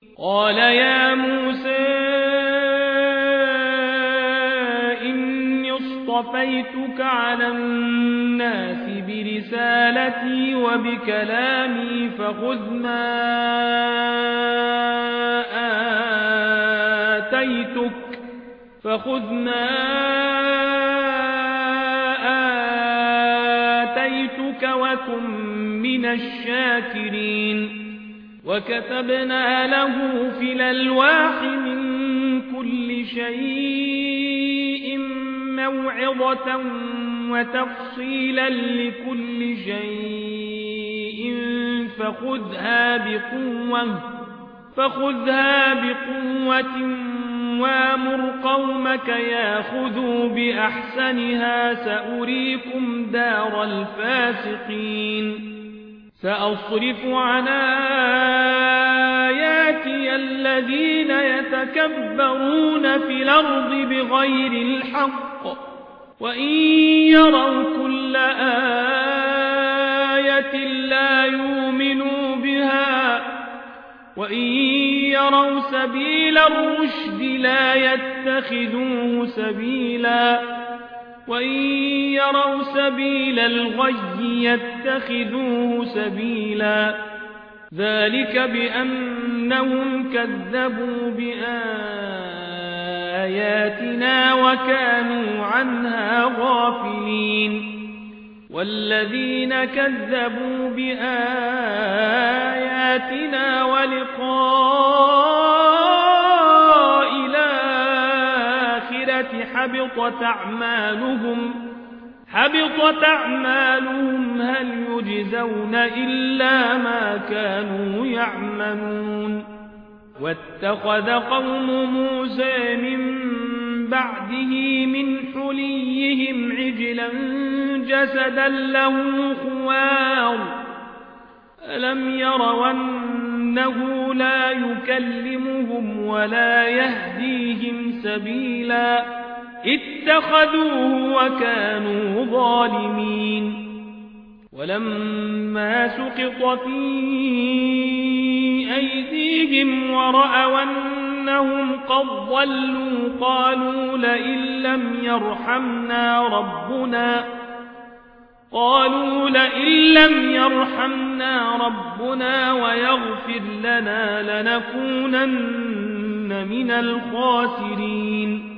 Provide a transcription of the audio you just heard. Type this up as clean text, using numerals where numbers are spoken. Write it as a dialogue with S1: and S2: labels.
S1: قال يا موسى إني اصطفيتك على الناس برسالتي وبكلامي فخذ ما آتيتك وكن من الشاكرين وكتبنا له في الألواح من كل شيء موعظة وتفصيلا لكل شيء فخذها بقوة وامر قومك ياخذوا بأحسنها سأريكم دار الفاسقين سأصرف عن آياتي الذين يتكبرون في الأرض بغير الحق وإن يروا كل آية لا يؤمنوا بها وإن يروا سبيل الرشد لا يتخذوه سبيلا وإن يروا سبيل الغي يتخذوه سبيلا ذلك بأنهم كذبوا بآياتنا وكانوا عنها غافلين والذين كذبوا بآياتنا ولقاء الآخرة حبطت أعمالهم هل يجزون إلا ما كانوا يعملون واتخذ قوم موسى من بعده من حليهم عجلا جسدا له خوار ألم يروا أنه لا يكلمهم ولا يهديهم سبيلا اتخذوه وكانوا ظالمين ولما سقط في أيديهم ورأوا أنهم قد ضلوا قالوا لئن لم يرحمنا ربنا ويغفر لنا لنكونن من الخاسرين